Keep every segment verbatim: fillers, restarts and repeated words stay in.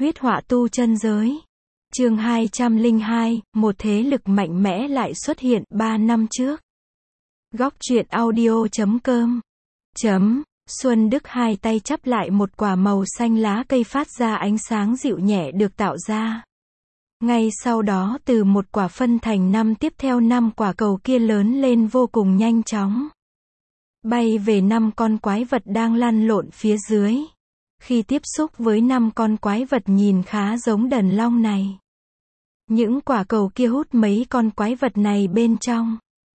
Huyết họa tu chân giới. Chương hai trăm lẻ hai, một thế lực mạnh mẽ lại xuất hiện ba năm trước. Góc truyện audio chấm com. Chấm. Xuân Đức hai tay chắp lại một quả màu xanh lá cây phát ra ánh sáng dịu nhẹ được tạo ra. Ngay sau đó từ một quả phân thành năm tiếp theo năm quả cầu kia lớn lên vô cùng nhanh chóng. Bay về năm con quái vật đang lăn lộn phía dưới. Khi tiếp xúc với năm con quái vật nhìn khá giống đần long này. Những quả cầu kia hút mấy con quái vật này bên trong.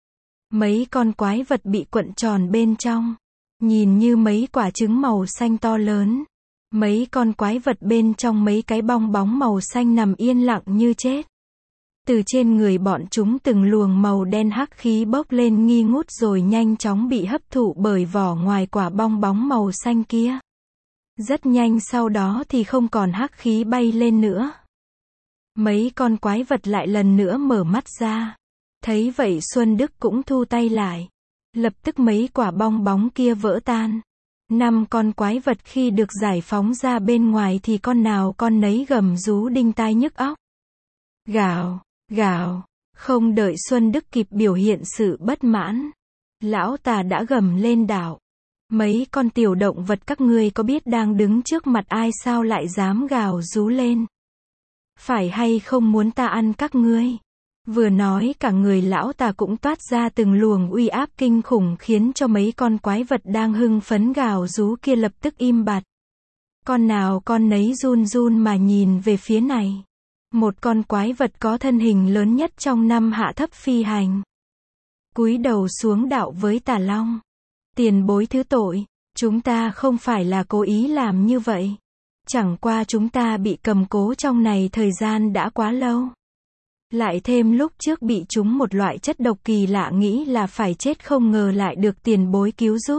Mấy con quái vật bị cuộn tròn bên trong. Nhìn như mấy quả trứng màu xanh to lớn. Mấy con quái vật bên trong mấy cái bong bóng màu xanh nằm yên lặng như chết. Từ trên người bọn chúng từng luồng màu đen hắc khí bốc lên nghi ngút rồi nhanh chóng bị hấp thụ bởi vỏ ngoài quả bong bóng màu xanh kia. Rất nhanh sau đó thì không còn hắc khí bay lên nữa. Mấy con quái vật lại lần nữa mở mắt ra. Thấy vậy Xuân Đức cũng thu tay lại. Lập tức mấy quả bong bóng kia vỡ tan. Năm con quái vật khi được giải phóng ra bên ngoài thì con nào con nấy gầm rú đinh tai nhức óc. Gào, gào, không đợi Xuân Đức kịp biểu hiện sự bất mãn. Lão Tà đã gầm lên đảo. Mấy con tiểu động vật các ngươi có biết đang đứng trước mặt ai sao lại dám gào rú lên? Phải hay không muốn ta ăn các ngươi? Vừa nói cả người lão Tà cũng toát ra từng luồng uy áp kinh khủng khiến cho mấy con quái vật đang hưng phấn gào rú kia lập tức im bặt. Con nào con nấy run run mà nhìn về phía này. Một con quái vật có thân hình lớn nhất trong năm hạ thấp phi hành. Cúi đầu xuống đạo với Tà Long. Tiền bối thứ tội, chúng ta không phải là cố ý làm như vậy. Chẳng qua chúng ta bị cầm cố trong này thời gian đã quá lâu. Lại thêm lúc trước bị trúng một loại chất độc kỳ lạ nghĩ là phải chết không ngờ lại được tiền bối cứu giúp.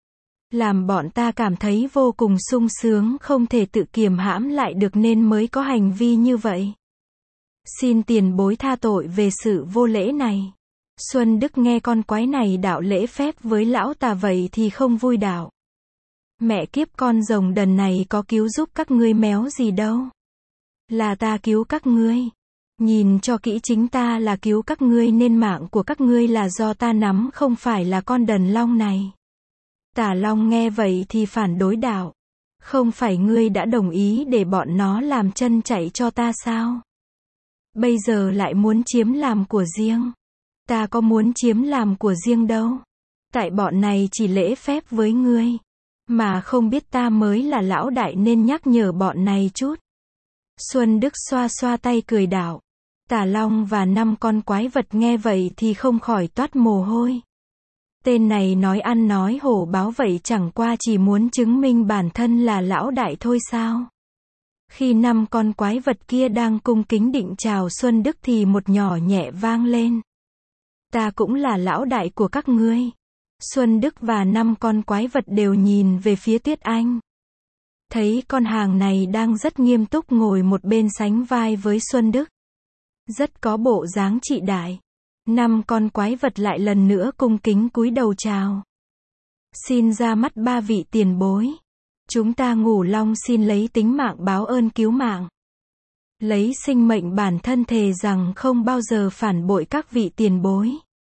Làm bọn ta cảm thấy vô cùng sung sướng không thể tự kiềm hãm lại được nên mới có hành vi như vậy. Xin tiền bối tha tội về sự vô lễ này. Xuân Đức nghe con quái này đạo lễ phép với lão Tà vậy thì không vui đạo. Mẹ kiếp con rồng đần này có cứu giúp các ngươi méo gì đâu. Là ta cứu các ngươi. Nhìn cho kỹ chính ta là cứu các ngươi nên mạng của các ngươi là do ta nắm không phải là con đần long này. Tà Long nghe vậy thì phản đối đạo. Không phải ngươi đã đồng ý để bọn nó làm chân chạy cho ta sao? Bây giờ lại muốn chiếm làm của riêng. Ta có muốn chiếm làm của riêng đâu. Tại bọn này chỉ lễ phép với ngươi. Mà không biết ta mới là lão đại nên nhắc nhở bọn này chút. Xuân Đức xoa xoa tay cười đảo. Tà Long và năm con quái vật nghe vậy thì không khỏi toát mồ hôi. Tên này nói ăn nói hổ báo vậy chẳng qua chỉ muốn chứng minh bản thân là lão đại thôi sao. Khi năm con quái vật kia đang cung kính định chào Xuân Đức thì một nhỏ nhẹ vang lên. Ta cũng là lão đại của các ngươi. Xuân Đức và năm con quái vật đều nhìn về phía Tuyết Anh. Thấy con hàng này đang rất nghiêm túc ngồi một bên sánh vai với Xuân Đức. Rất có bộ dáng trị đại. Năm con quái vật lại lần nữa cung kính cúi đầu chào. Xin ra mắt ba vị tiền bối. Chúng ta Ngũ Long xin lấy tính mạng báo ơn cứu mạng. Lấy sinh mệnh bản thân thề rằng không bao giờ phản bội các vị tiền bối.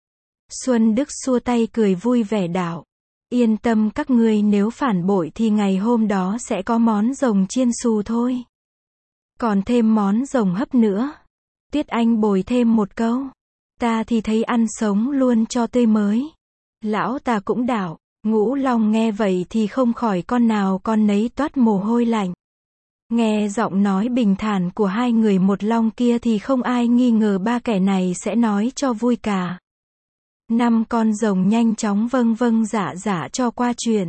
Xuân Đức xua tay cười vui vẻ đạo. Yên tâm các ngươi nếu phản bội thì ngày hôm đó sẽ có món rồng chiên xù thôi. Còn thêm món rồng hấp nữa. Tuyết Anh bồi thêm một câu. Ta thì thấy ăn sống luôn cho tươi mới. Lão Tà cũng đạo. Ngũ Long nghe vậy thì không khỏi con nào con nấy toát mồ hôi lạnh. Nghe giọng nói bình thản của hai người một long kia thì không ai nghi ngờ ba kẻ này sẽ nói cho vui cả. Năm con rồng nhanh chóng vâng vâng dạ dạ cho qua chuyện.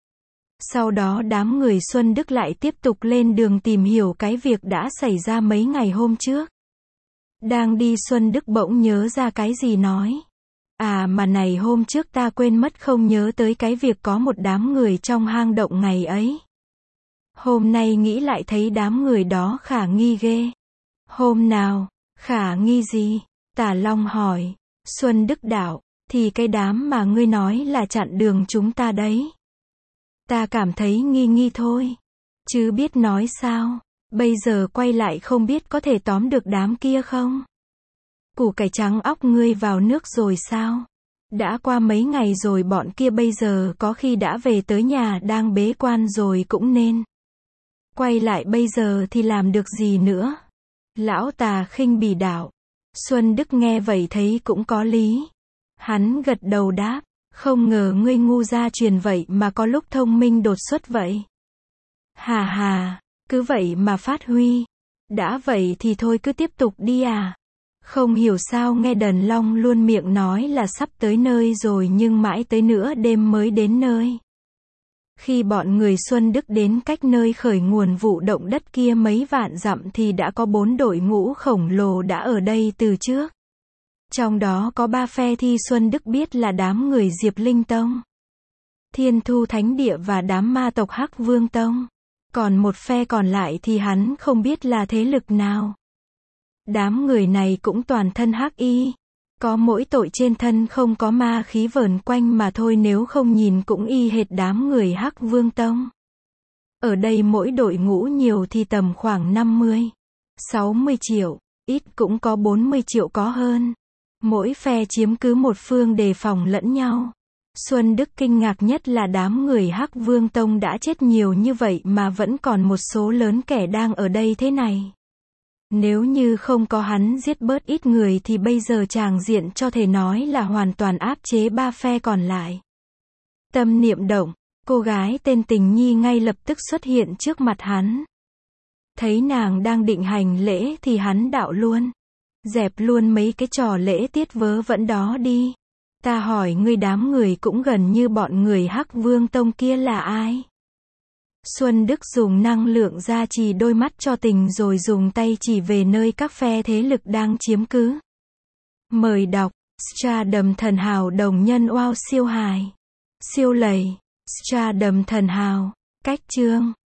Sau đó đám người Xuân Đức lại tiếp tục lên đường tìm hiểu cái việc đã xảy ra mấy ngày hôm trước. Đang đi Xuân Đức bỗng nhớ ra cái gì nói. À mà này hôm trước ta quên mất không nhớ tới cái việc có một đám người trong hang động ngày ấy. Hôm nay nghĩ lại thấy đám người đó khả nghi ghê. Hôm nào, khả nghi gì? Tà Long hỏi. Xuân Đức đạo, thì cái đám mà ngươi nói là chặn đường chúng ta đấy. Ta cảm thấy nghi nghi thôi. Chứ biết nói sao. Bây giờ quay lại không biết có thể tóm được đám kia không? Củ cải trắng óc ngươi vào nước rồi sao? Đã qua mấy ngày rồi bọn kia bây giờ có khi đã về tới nhà đang bế quan rồi cũng nên. Quay lại bây giờ thì làm được gì nữa? Lão Tà khinh bỉ đạo. Xuân Đức nghe vậy thấy cũng có lý. Hắn gật đầu đáp, không ngờ ngươi ngu ra truyền vậy mà có lúc thông minh đột xuất vậy. Hà hà, cứ vậy mà phát huy. Đã vậy thì thôi cứ tiếp tục đi à. Không hiểu sao nghe Đần Long luôn miệng nói là sắp tới nơi rồi nhưng mãi tới nửa đêm mới đến nơi. Khi bọn người Xuân Đức đến cách nơi khởi nguồn vụ động đất kia mấy vạn dặm thì đã có bốn đội ngũ khổng lồ đã ở đây từ trước. Trong đó có ba phe thi Xuân Đức biết là đám người Diệp Linh Tông, Thiên Thu Thánh Địa và đám ma tộc Hắc Vương Tông. Còn một phe còn lại thì hắn không biết là thế lực nào. Đám người này cũng toàn thân hắc y. Có mỗi tội trên thân không có ma khí vờn quanh mà thôi, nếu không nhìn cũng y hệt đám người Hắc Vương Tông. Ở đây mỗi đội ngũ nhiều thì tầm khoảng năm mươi, sáu mươi triệu, ít cũng có bốn mươi triệu có hơn. Mỗi phe chiếm cứ một phương đề phòng lẫn nhau. Xuân Đức kinh ngạc nhất là đám người Hắc Vương Tông đã chết nhiều như vậy mà vẫn còn một số lớn kẻ đang ở đây thế này. Nếu như không có hắn giết bớt ít người thì bây giờ tràng diện cho thể nói là hoàn toàn áp chế ba phe còn lại. Tâm niệm động, cô gái tên Tình Nhi ngay lập tức xuất hiện trước mặt hắn. Thấy nàng đang định hành lễ thì hắn đạo luôn. Dẹp luôn mấy cái trò lễ tiết vớ vẩn đó đi. Ta hỏi ngươi, đám người cũng gần như bọn người Hắc Vương Tông kia là ai? Xuân Đức dùng năng lượng gia trì đôi mắt cho Tình rồi dùng tay chỉ về nơi các phe thế lực đang chiếm cứ. Mời đọc, Stardom thần hào đồng nhân wow siêu hài. Siêu lầy, Stardom thần hào, cách chương.